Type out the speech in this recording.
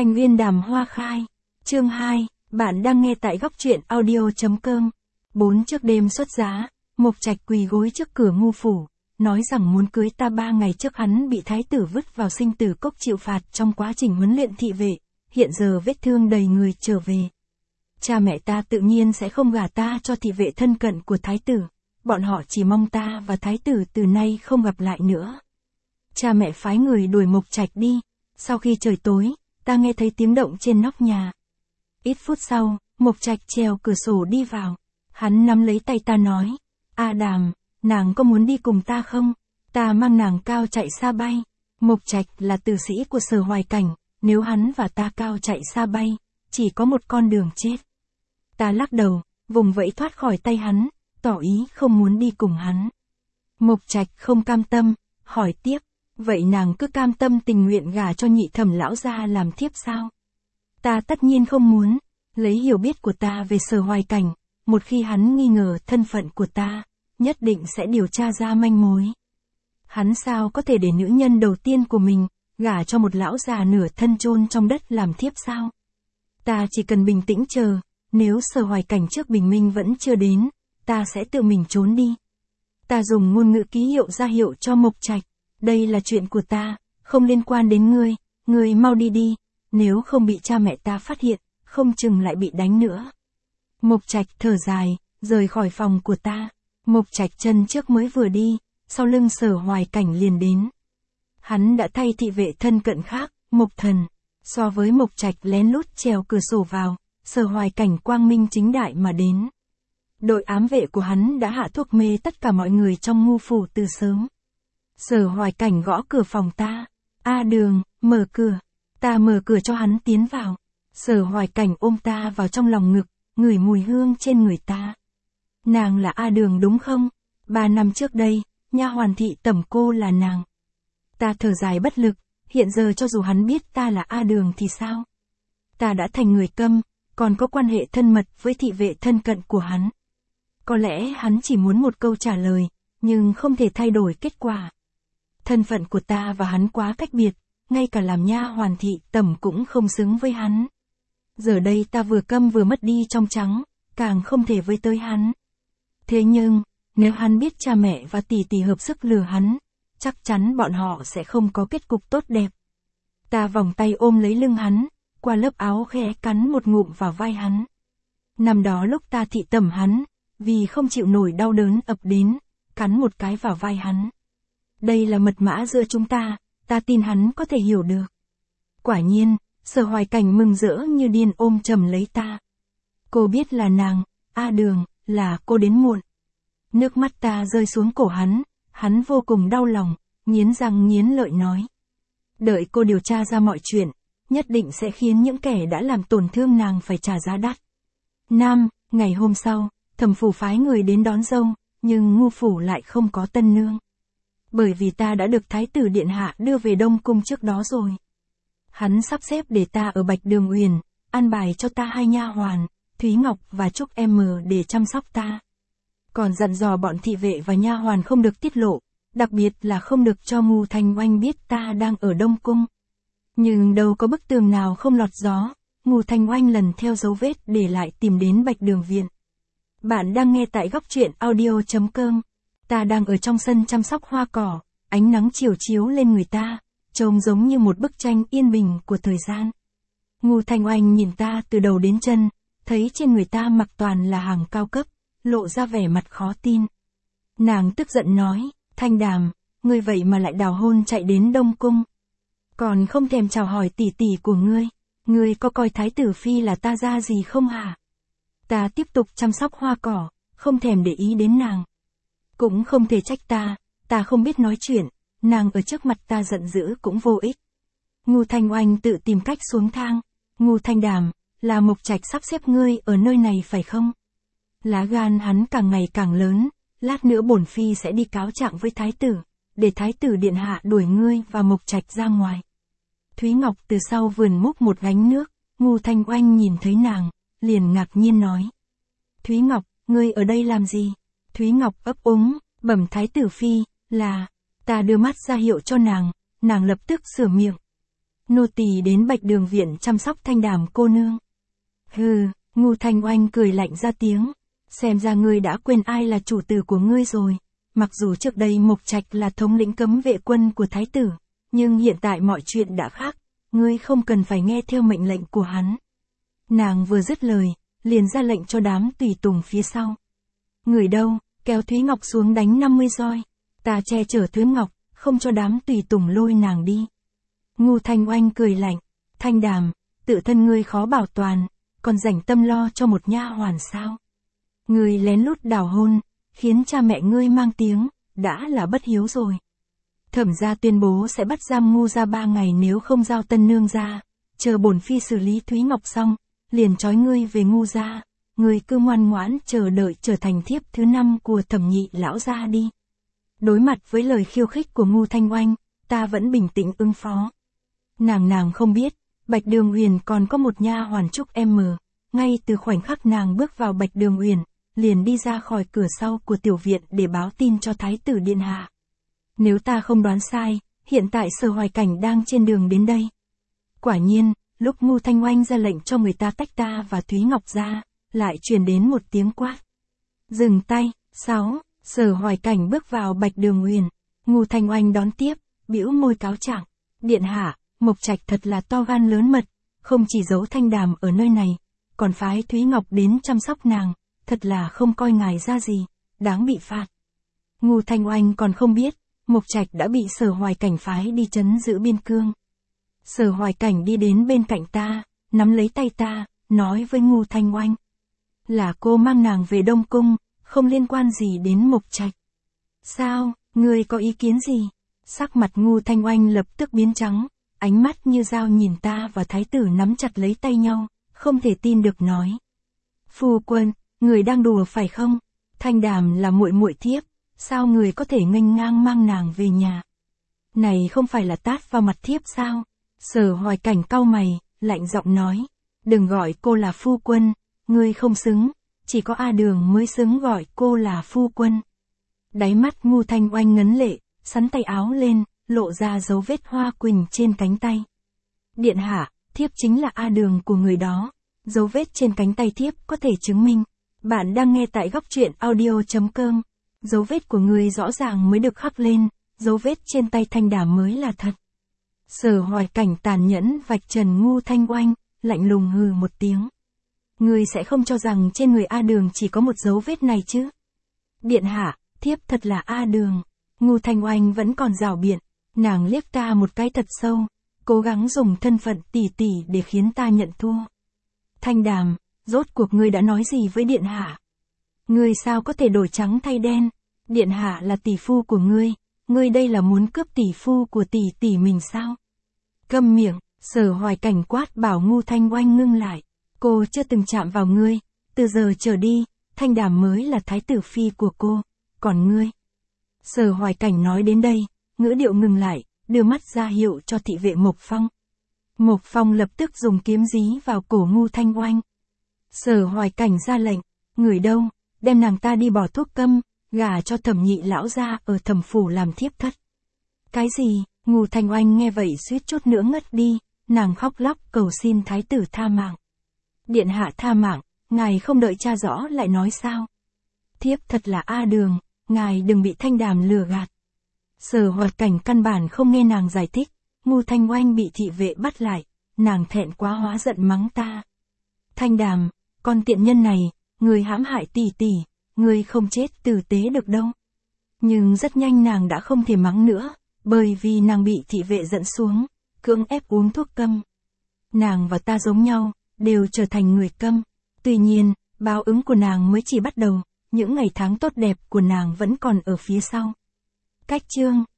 Thanh Uyên Đàm Hoa Khai. Chương 2, bạn đang nghe tại góc truyện audio.com. 4 trước đêm xuất giá, Mộc Trạch quỳ gối trước cửa Ngu phủ, nói rằng muốn cưới ta. 3 ngày trước hắn bị thái tử vứt vào sinh tử cốc chịu phạt trong quá trình huấn luyện thị vệ, hiện giờ vết thương đầy người trở về. Cha mẹ ta tự nhiên sẽ không gả ta cho thị vệ thân cận của thái tử, bọn họ chỉ mong ta và thái tử từ nay không gặp lại nữa. Cha mẹ phái người đuổi Mộc Trạch đi, sau khi trời tối, ta nghe thấy tiếng động trên nóc nhà. Ít phút sau, Mộc Trạch trèo cửa sổ đi vào, hắn nắm lấy tay ta nói, A Đàm, nàng có muốn đi cùng ta không? Ta mang nàng cao chạy xa bay. Mộc Trạch là tử sĩ của Sở Hoài Cảnh, nếu hắn và ta cao chạy xa bay, chỉ có một con đường chết. Ta lắc đầu, vùng vẫy thoát khỏi tay hắn, tỏ ý không muốn đi cùng hắn. Mộc Trạch không cam tâm, hỏi tiếp, vậy nàng cứ cam tâm tình nguyện gả cho Nhị Thẩm lão gia làm thiếp sao? Ta tất nhiên không muốn, lấy hiểu biết của ta về Sở Hoài Cảnh, một khi hắn nghi ngờ thân phận của ta, nhất định sẽ điều tra ra manh mối. Hắn sao có thể để nữ nhân đầu tiên của mình, gả cho một lão già nửa thân chôn trong đất làm thiếp sao? Ta chỉ cần bình tĩnh chờ, nếu Sở Hoài Cảnh trước bình minh vẫn chưa đến, ta sẽ tự mình trốn đi. Ta dùng ngôn ngữ ký hiệu ra hiệu cho Mộc Trạch, đây là chuyện của ta, không liên quan đến ngươi, ngươi mau đi đi, nếu không bị cha mẹ ta phát hiện, không chừng lại bị đánh nữa. Mộc Trạch thở dài, rời khỏi phòng của ta. Mộc Trạch chân trước mới vừa đi, sau lưng Sở Hoài Cảnh liền đến. Hắn đã thay thị vệ thân cận khác, Mộc Thần. So với Mộc Trạch lén lút trèo cửa sổ vào, Sở Hoài Cảnh quang minh chính đại mà đến. Đội ám vệ của hắn đã hạ thuốc mê tất cả mọi người trong Ngu phủ từ sớm. Sở Hoài Cảnh gõ cửa phòng ta. A Đường, mở cửa. Ta mở cửa cho hắn tiến vào. Sở Hoài Cảnh ôm ta vào trong lòng ngực, ngửi mùi hương trên người ta. Nàng là A Đường đúng không? 3 năm trước đây, nha hoàn Thị Tẩm cô là nàng. Ta thở dài bất lực, hiện giờ cho dù hắn biết ta là A Đường thì sao? Ta đã thành người câm, còn có quan hệ thân mật với thị vệ thân cận của hắn. Có lẽ hắn chỉ muốn một câu trả lời, nhưng không thể thay đổi kết quả. Thân phận của ta và hắn quá cách biệt, ngay cả làm nha hoàn Thị Tẩm cũng không xứng với hắn. Giờ đây ta vừa câm vừa mất đi trong trắng, càng không thể với tới hắn. Thế nhưng, nếu hắn biết cha mẹ và tỷ tỷ hợp sức lừa hắn, chắc chắn bọn họ sẽ không có kết cục tốt đẹp. Ta vòng tay ôm lấy lưng hắn, qua lớp áo khẽ cắn một ngụm vào vai hắn. Năm đó lúc ta thị tẩm hắn, vì không chịu nổi đau đớn ập đến, cắn một cái vào vai hắn. Đây là mật mã giữa chúng ta tin hắn có thể hiểu được. Quả nhiên, Sở Hoài Cảnh mừng rỡ như điên ôm chầm lấy ta. Cô biết là nàng, A Đường, là cô đến muộn. Nước mắt ta rơi xuống cổ hắn vô cùng đau lòng, nghiến răng nghiến lợi nói. Đợi cô điều tra ra mọi chuyện, nhất định sẽ khiến những kẻ đã làm tổn thương nàng phải trả giá đắt. Ngày hôm sau, Thẩm phủ phái người đến đón dâu, nhưng Ngu phủ lại không có tân nương. Bởi vì ta đã được Thái tử Điện Hạ đưa về Đông Cung trước đó rồi. Hắn sắp xếp để ta ở Bạch Đường Uyển, an bài cho ta 2 nha hoàn, Thúy Ngọc và Trúc M để chăm sóc ta. Còn dặn dò bọn thị vệ và nha hoàn không được tiết lộ, đặc biệt là không được cho Ngô Thanh Oanh biết ta đang ở Đông Cung. Nhưng đâu có bức tường nào không lọt gió, Ngô Thanh Oanh lần theo dấu vết để lại tìm đến Bạch Đường Viện. Bạn đang nghe tại góc truyện audio.com. Ta đang ở trong sân chăm sóc hoa cỏ, ánh nắng chiều chiếu lên người ta, trông giống như một bức tranh yên bình của thời gian. Ngô Thanh Oanh nhìn ta từ đầu đến chân, thấy trên người ta mặc toàn là hàng cao cấp, lộ ra vẻ mặt khó tin. Nàng tức giận nói, Thanh Đàm, ngươi vậy mà lại đào hôn chạy đến Đông Cung. Còn không thèm chào hỏi tỷ tỷ của ngươi có coi Thái tử Phi là ta ra gì không hả? Ta tiếp tục chăm sóc hoa cỏ, không thèm để ý đến nàng. Cũng không thể trách ta không biết nói chuyện, nàng ở trước mặt ta giận dữ cũng vô ích. Ngô Thanh Oanh tự tìm cách xuống thang. Ngô Thanh Đàm, là Mộc Trạch sắp xếp ngươi ở nơi này phải không? Lá gan hắn càng ngày càng lớn, lát nữa bổn phi sẽ đi cáo trạng với thái tử, để Thái tử Điện Hạ đuổi ngươi và Mộc Trạch ra ngoài. Thúy Ngọc từ sau vườn múc một gánh nước, Ngô Thanh Oanh nhìn thấy nàng, liền ngạc nhiên nói. Thúy Ngọc, ngươi ở đây làm gì? Thúy Ngọc ấp úng, bẩm Thái tử Phi, là, ta đưa mắt ra hiệu cho nàng lập tức sửa miệng. nô tỳ đến Bạch Đường viện chăm sóc Thanh Đàm cô nương. Hừ, Ngưu Thanh Oanh cười lạnh ra tiếng, xem ra ngươi đã quên ai là chủ tử của ngươi rồi. Mặc dù trước đây Mộc Trạch là thống lĩnh cấm vệ quân của thái tử, nhưng hiện tại mọi chuyện đã khác, ngươi không cần phải nghe theo mệnh lệnh của hắn. Nàng vừa dứt lời, liền ra lệnh cho đám tùy tùng phía sau. Người đâu, kéo Thúy Ngọc xuống đánh 50 roi, ta che chở Thúy Ngọc, không cho đám tùy tùng lôi nàng đi. Ngưu Thanh Oanh cười lạnh, Thanh Đàm, tự thân ngươi khó bảo toàn, còn rảnh tâm lo cho một nha hoàn sao? Ngươi lén lút đào hôn, khiến cha mẹ ngươi mang tiếng, đã là bất hiếu rồi. Thẩm gia tuyên bố sẽ bắt giam Ngưu gia 3 ngày nếu không giao tân nương ra, chờ bổn phi xử lý Thúy Ngọc xong, liền trói ngươi về Ngưu gia, ngươi cứ ngoan ngoãn chờ đợi trở thành thiếp thứ 5 của Thẩm nhị lão gia đi. Đối mặt với lời khiêu khích của Ngưu Thanh Oanh, ta vẫn bình tĩnh ứng phó. Nàng không biết, Bạch Đường Uyển còn có một nha hoàn Trúc M, ngay từ khoảnh khắc nàng bước vào Bạch Đường Uyển, liền đi ra khỏi cửa sau của tiểu viện để báo tin cho Thái tử điện hạ. Nếu ta không đoán sai, hiện tại Sở Hoài Cảnh đang trên đường đến đây. Quả nhiên, lúc Ngưu Thanh Oanh ra lệnh cho người ta tách ta và Thúy Ngọc ra, lại truyền đến một tiếng quát. Dừng tay. 6. Sở Hoài Cảnh bước vào Bạch Đường Uyển, Ngưu Thanh Oanh đón tiếp, bĩu môi cáo trạng. Điện hạ, Mộc Trạch thật là to gan lớn mật, không chỉ giấu Thanh Đàm ở nơi này, còn phái Thúy Ngọc đến chăm sóc nàng, thật là không coi ngài ra gì, đáng bị phạt. Ngưu Thanh Oanh còn không biết, Mộc Trạch đã bị Sở Hoài Cảnh phái đi trấn giữ biên cương. Sở Hoài Cảnh đi đến bên cạnh ta, nắm lấy tay ta, nói với Ngưu Thanh Oanh. Là cô mang nàng về Đông Cung, không liên quan gì đến Mộc Trạch. Sao, ngươi có ý kiến gì? Sắc mặt Ngưu Thanh Oanh lập tức biến trắng, ánh mắt như dao nhìn ta và thái tử nắm chặt lấy tay nhau, không thể tin được nói. Phu quân, người đang đùa phải không? Thanh Đàm là muội muội thiếp, sao người có thể nghênh ngang mang nàng về nhà? Này không phải là tát vào mặt thiếp sao? Sở Hoài Cảnh cau mày, lạnh giọng nói. Đừng gọi cô là phu quân, ngươi không xứng, chỉ có A Đường mới xứng gọi cô là phu quân. Đáy mắt Ngưu Thanh Oanh ngấn lệ, sắn tay áo lên, lộ ra dấu vết hoa quỳnh trên cánh tay. Điện hạ, thiếp chính là A Đường của người đó, dấu vết trên cánh tay thiếp có thể chứng minh. Bạn đang nghe tại góc truyện audio.com. Dấu vết của người rõ ràng mới được khắc lên, dấu vết trên tay Thanh Đàm mới là thật. Sở Hoài Cảnh tàn nhẫn vạch trần Ngưu Thanh Oanh, lạnh lùng hừ một tiếng. Ngươi sẽ không cho rằng trên người A Đường chỉ có một dấu vết này chứ? Điện hạ, thiếp thật là A Đường. Ngưu Thanh Oanh vẫn còn rảo biện, nàng liếc ta một cái thật sâu, cố gắng dùng thân phận tỷ tỷ để khiến ta nhận thua. Thanh Đàm, rốt cuộc ngươi đã nói gì với điện hạ? Ngươi sao có thể đổi trắng thay đen? Điện hạ là tỷ phu của ngươi đây là muốn cướp tỷ phu của tỷ tỷ mình sao? Câm miệng, Sở Hoài Cảnh quát bảo Ngưu Thanh Oanh ngưng lại. Cô chưa từng chạm vào ngươi, từ giờ trở đi, Thanh Đàm mới là thái tử phi của cô, còn ngươi. Sở Hoài Cảnh nói đến đây, ngữ điệu ngừng lại, đưa mắt ra hiệu cho thị vệ Mộc Phong. Mộc Phong lập tức dùng kiếm dí vào cổ Ngưu Thanh Oanh. Sở Hoài Cảnh ra lệnh, người đâu, đem nàng ta đi bỏ thuốc câm, gả cho Thẩm nhị lão gia ở Thẩm phủ làm thiếp thất. Cái gì? Ngưu Thanh Oanh nghe vậy suýt chút nữa ngất đi, nàng khóc lóc cầu xin thái tử tha mạng. Điện hạ tha mạng, ngài không đợi tra rõ lại nói sao? Thiếp thật là A Đường, ngài đừng bị Thanh Đàm lừa gạt. Sở Hoài Cảnh căn bản không nghe nàng giải thích, Ngưu Thanh Oanh bị thị vệ bắt lại, nàng thẹn quá hóa giận mắng ta. Thanh Đàm, con tiện nhân này, người hãm hại tỷ tỷ, người không chết tử tế được đâu. Nhưng rất nhanh nàng đã không thể mắng nữa, bởi vì nàng bị thị vệ dẫn xuống, cưỡng ép uống thuốc câm. Nàng và ta giống nhau, đều trở thành người câm. Tuy nhiên, báo ứng của nàng mới chỉ bắt đầu, những ngày tháng tốt đẹp của nàng vẫn còn ở phía sau. Cách chương